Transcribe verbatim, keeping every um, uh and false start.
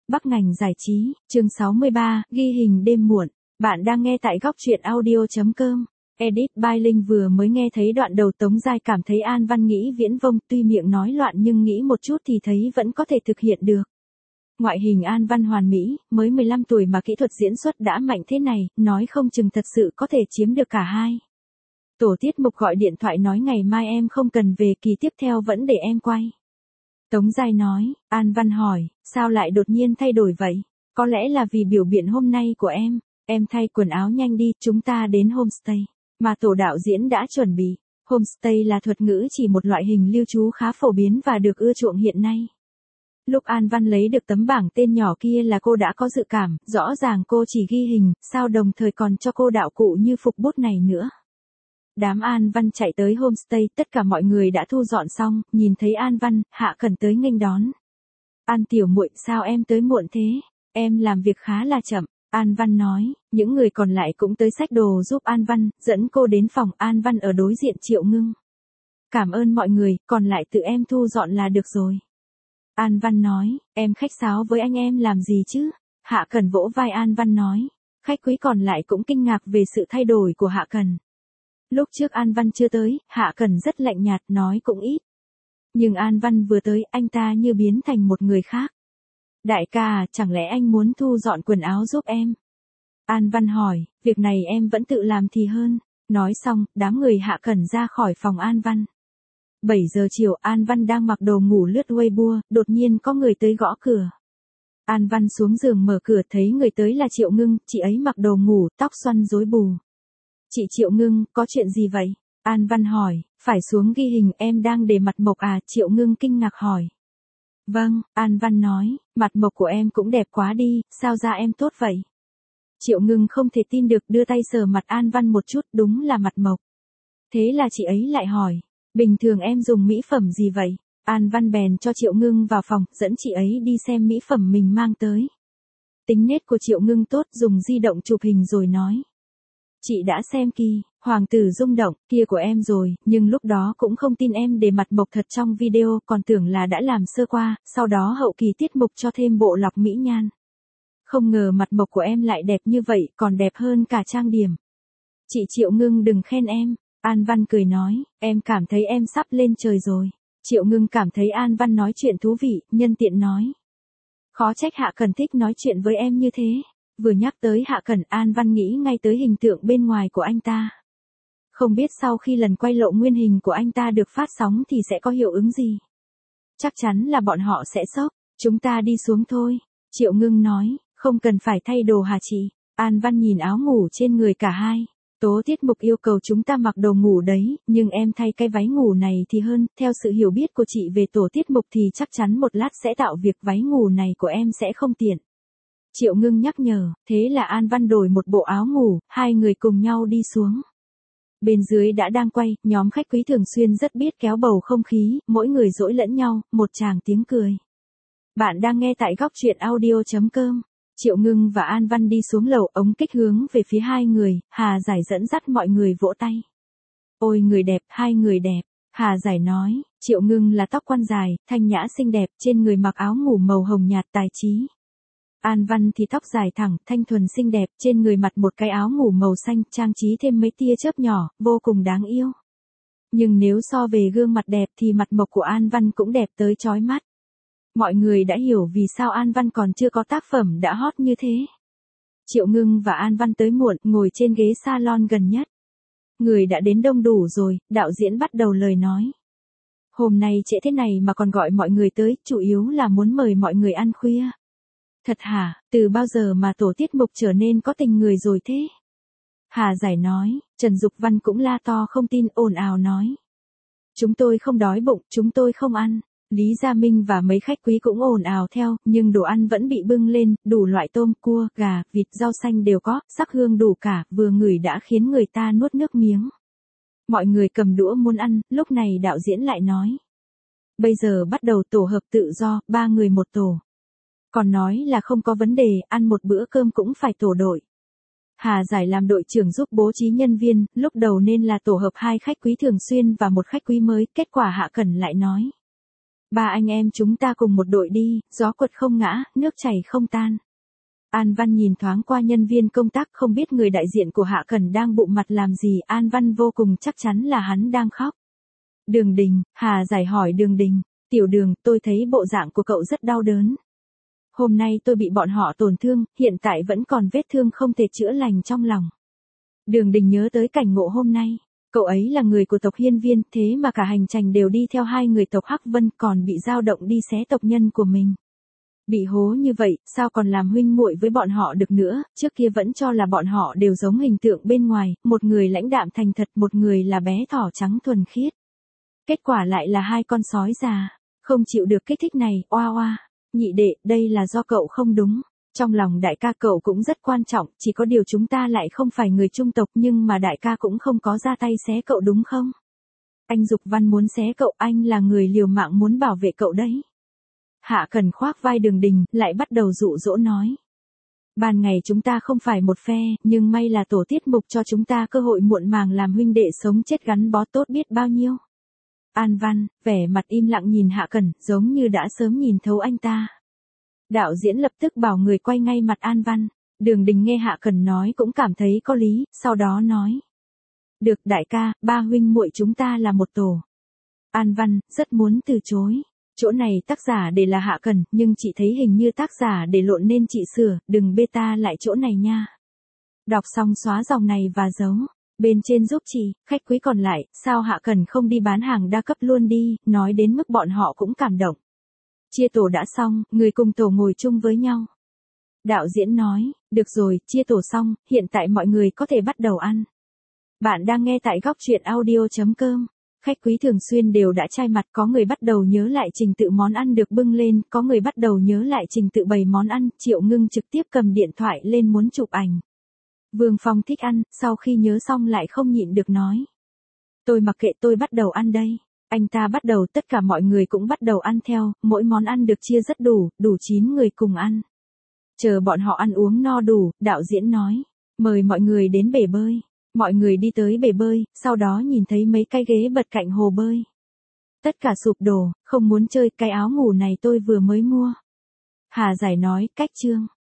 Bắc ngành giải trí, chương sáu mươi ba, ghi hình đêm muộn. Bạn đang nghe tại góc truyện audio chấm com. Edit by Linh vừa mới nghe thấy đoạn đầu Tống Giai cảm thấy An Văn nghĩ viễn vông, tuy miệng nói loạn nhưng nghĩ một chút thì thấy vẫn có thể thực hiện được. Ngoại hình An Văn hoàn mỹ, mới mười lăm tuổi mà kỹ thuật diễn xuất đã mạnh thế này, nói không chừng thật sự có thể chiếm được cả hai. Tổ tiết mục gọi điện thoại nói ngày mai em không cần về, kỳ tiếp theo vẫn để em quay. Tống Giai nói. An Văn hỏi, sao lại đột nhiên thay đổi vậy? Có lẽ là vì biểu hiện hôm nay của em. Em thay quần áo nhanh đi, chúng ta đến homestay mà tổ đạo diễn đã chuẩn bị. Homestay là thuật ngữ chỉ một loại hình lưu trú khá phổ biến và được ưa chuộng hiện nay. Lúc An Văn lấy được tấm bảng tên nhỏ kia là cô đã có dự cảm, rõ ràng cô chỉ ghi hình, sao đồng thời còn cho cô đạo cụ như phục bút này nữa. Đám An Văn chạy tới homestay, tất cả mọi người đã thu dọn xong, nhìn thấy An Văn, Hạ Cẩn tới nghênh đón. An tiểu muội, sao em tới muộn thế? Em làm việc khá là chậm, An Văn nói. Những người còn lại cũng tới xách đồ giúp An Văn, dẫn cô đến phòng. An Văn ở đối diện Triệu Ngưng. Cảm ơn mọi người, còn lại tự em thu dọn là được rồi. An Văn nói, em khách sáo với anh em làm gì chứ? Hạ Cẩn vỗ vai An Văn nói. Khách quý còn lại cũng kinh ngạc về sự thay đổi của Hạ Cẩn. Lúc trước An Văn chưa tới, Hạ Cẩn rất lạnh nhạt, nói cũng ít. Nhưng An Văn vừa tới, anh ta như biến thành một người khác. Đại ca à, chẳng lẽ anh muốn thu dọn quần áo giúp em? An Văn hỏi, việc này em vẫn tự làm thì hơn. Nói xong, đám người Hạ Cẩn ra khỏi phòng An Văn. bảy giờ chiều, An Văn đang mặc đồ ngủ lướt Weibo, đột nhiên có người tới gõ cửa. An Văn xuống giường mở cửa, thấy người tới là Triệu Ngưng, chị ấy mặc đồ ngủ, tóc xoăn rối bù. Chị Triệu Ngưng, có chuyện gì vậy? An Văn hỏi, phải xuống ghi hình, em đang để mặt mộc à? Triệu Ngưng kinh ngạc hỏi. Vâng, An Văn nói, mặt mộc của em cũng đẹp quá đi, sao da em tốt vậy? Triệu Ngưng không thể tin được, đưa tay sờ mặt An Văn một chút, đúng là mặt mộc. Thế là chị ấy lại hỏi, bình thường em dùng mỹ phẩm gì vậy? An Văn bèn cho Triệu Ngưng vào phòng, dẫn chị ấy đi xem mỹ phẩm mình mang tới. Tính nết của Triệu Ngưng tốt, dùng di động chụp hình rồi nói. Chị đã xem kỳ, hoàng tử rung động, kia của em rồi, nhưng lúc đó cũng không tin em để mặt mộc thật trong video, còn tưởng là đã làm sơ qua, sau đó hậu kỳ tiết mục cho thêm bộ lọc mỹ nhan. Không ngờ mặt mộc của em lại đẹp như vậy, còn đẹp hơn cả trang điểm. Chị Triệu Ngưng đừng khen em, An Văn cười nói, em cảm thấy em sắp lên trời rồi. Triệu Ngưng cảm thấy An Văn nói chuyện thú vị, nhân tiện nói. Khó trách Hạ Cẩn thích nói chuyện với em như thế. Vừa nhắc tới Hạ Cẩn, An Văn nghĩ ngay tới hình tượng bên ngoài của anh ta. Không biết sau khi lần quay lộ nguyên hình của anh ta được phát sóng thì sẽ có hiệu ứng gì. Chắc chắn là bọn họ sẽ sốc. Chúng ta đi xuống thôi. Triệu Ngưng nói, không cần phải thay đồ hả chị? An Văn nhìn áo ngủ trên người cả hai. Tố tiết mục yêu cầu chúng ta mặc đồ ngủ đấy, nhưng em thay cái váy ngủ này thì hơn, theo sự hiểu biết của chị về tổ tiết mục thì chắc chắn một lát sẽ tạo việc váy ngủ này của em sẽ không tiện. Triệu Ngưng nhắc nhở, thế là An Văn đổi một bộ áo ngủ, hai người cùng nhau đi xuống. Bên dưới đã đang quay, nhóm khách quý thường xuyên rất biết kéo bầu không khí, mỗi người dỗi lẫn nhau, một tràng tiếng cười. Bạn đang nghe tại góc truyện audio chấm com. Triệu Ngưng và An Văn đi xuống lầu, ống kích hướng về phía hai người, Hà Giải dẫn dắt mọi người vỗ tay. Ôi người đẹp, hai người đẹp, Hà Giải nói, Triệu Ngưng là tóc quăn dài, thanh nhã xinh đẹp, trên người mặc áo ngủ màu hồng nhạt tài trí. An Văn thì tóc dài thẳng, thanh thuần xinh đẹp, trên người mặc một cái áo ngủ màu xanh, trang trí thêm mấy tia chớp nhỏ, vô cùng đáng yêu. Nhưng nếu so về gương mặt đẹp thì mặt mộc của An Văn cũng đẹp tới chói mắt. Mọi người đã hiểu vì sao An Văn còn chưa có tác phẩm đã hot như thế. Triệu Ngưng và An Văn tới muộn, ngồi trên ghế salon gần nhất. Người đã đến đông đủ rồi, đạo diễn bắt đầu lời nói. Hôm nay trễ thế này mà còn gọi mọi người tới, chủ yếu là muốn mời mọi người ăn khuya. Thật hả, từ bao giờ mà tổ tiết mục trở nên có tình người rồi thế? Hà Giải nói, Trần Dục Văn cũng la to không tin, ồn ào nói. Chúng tôi không đói bụng, chúng tôi không ăn. Lý Gia Minh và mấy khách quý cũng ồn ào theo, nhưng đồ ăn vẫn bị bưng lên, đủ loại tôm, cua, gà, vịt, rau xanh đều có, sắc hương đủ cả, vừa ngửi đã khiến người ta nuốt nước miếng. Mọi người cầm đũa muốn ăn, lúc này đạo diễn lại nói. Bây giờ bắt đầu tổ hợp tự do, ba người một tổ. Còn nói là không có vấn đề, ăn một bữa cơm cũng phải tổ đội. Hà Giải làm đội trưởng giúp bố trí nhân viên, lúc đầu nên là tổ hợp hai khách quý thường xuyên và một khách quý mới, kết quả Hạ Cẩn lại nói. Ba anh em chúng ta cùng một đội đi, gió quật không ngã, nước chảy không tan. An Văn nhìn thoáng qua nhân viên công tác không biết người đại diện của Hạ Cẩn đang bụng mặt làm gì, An Văn vô cùng chắc chắn là hắn đang khóc. Đường Đình, Hà Giải hỏi Đường Đình, tiểu Đường, tôi thấy bộ dạng của cậu rất đau đớn. Hôm nay tôi bị bọn họ tổn thương, hiện tại vẫn còn vết thương không thể chữa lành trong lòng. Đường Đình nhớ tới cảnh ngộ hôm nay, cậu ấy là người của tộc Hiên Viên, thế mà cả hành trình đều đi theo hai người tộc Hắc Vân, còn bị dao động đi xé tộc nhân của mình. Bị hố như vậy, sao còn làm huynh muội với bọn họ được nữa, trước kia vẫn cho là bọn họ đều giống hình tượng bên ngoài, một người lãnh đạm thành thật, một người là bé thỏ trắng thuần khiết. Kết quả lại là hai con sói già, không chịu được kích thích này, oa oa. Nhị đệ, đây là do cậu không đúng. Trong lòng đại ca cậu cũng rất quan trọng, chỉ có điều chúng ta lại không phải người chung tộc, nhưng mà đại ca cũng không có ra tay xé cậu đúng không? Anh Dục Văn muốn xé cậu, anh là người liều mạng muốn bảo vệ cậu đấy. Hạ Cẩn khoác vai Đường Đình, lại bắt đầu dụ dỗ nói. Ban ngày chúng ta không phải một phe, nhưng may là tổ tiết mục cho chúng ta cơ hội muộn màng làm huynh đệ sống chết gắn bó tốt biết bao nhiêu. An Văn, vẻ mặt im lặng nhìn Hạ Cẩn, giống như đã sớm nhìn thấu anh ta. Đạo diễn lập tức bảo người quay ngay mặt An Văn. Đường Đình nghe Hạ Cẩn nói cũng cảm thấy có lý, sau đó nói. Được đại ca, ba huynh muội chúng ta là một tổ. An Văn, rất muốn từ chối. Chỗ này tác giả để là Hạ Cẩn, nhưng chị thấy hình như tác giả để lộn nên chị sửa, đừng beta lại chỗ này nha. Đọc xong xóa dòng này và giấu. Bên trên giúp chị, khách quý còn lại, sao Hạ Cẩn không đi bán hàng đa cấp luôn đi, nói đến mức bọn họ cũng cảm động. Chia tổ đã xong, người cùng tổ ngồi chung với nhau. Đạo diễn nói, được rồi, chia tổ xong, hiện tại mọi người có thể bắt đầu ăn. Bạn đang nghe tại góc truyện audio chấm com. Khách quý thường xuyên đều đã chai mặt, có người bắt đầu nhớ lại trình tự món ăn được bưng lên, có người bắt đầu nhớ lại trình tự bày món ăn, Triệu Ngưng trực tiếp cầm điện thoại lên muốn chụp ảnh. Vương Phong thích ăn, sau khi nhớ xong lại không nhịn được nói. Tôi mặc kệ, tôi bắt đầu ăn đây. Anh ta bắt đầu, tất cả mọi người cũng bắt đầu ăn theo, mỗi món ăn được chia rất đủ, đủ chín người cùng ăn. Chờ bọn họ ăn uống no đủ, đạo diễn nói, mời mọi người đến bể bơi. Mọi người đi tới bể bơi, sau đó nhìn thấy mấy cái ghế bật cạnh hồ bơi. Tất cả sụp đổ, không muốn chơi, cái áo ngủ này tôi vừa mới mua. Hà Giải nói, cách chương.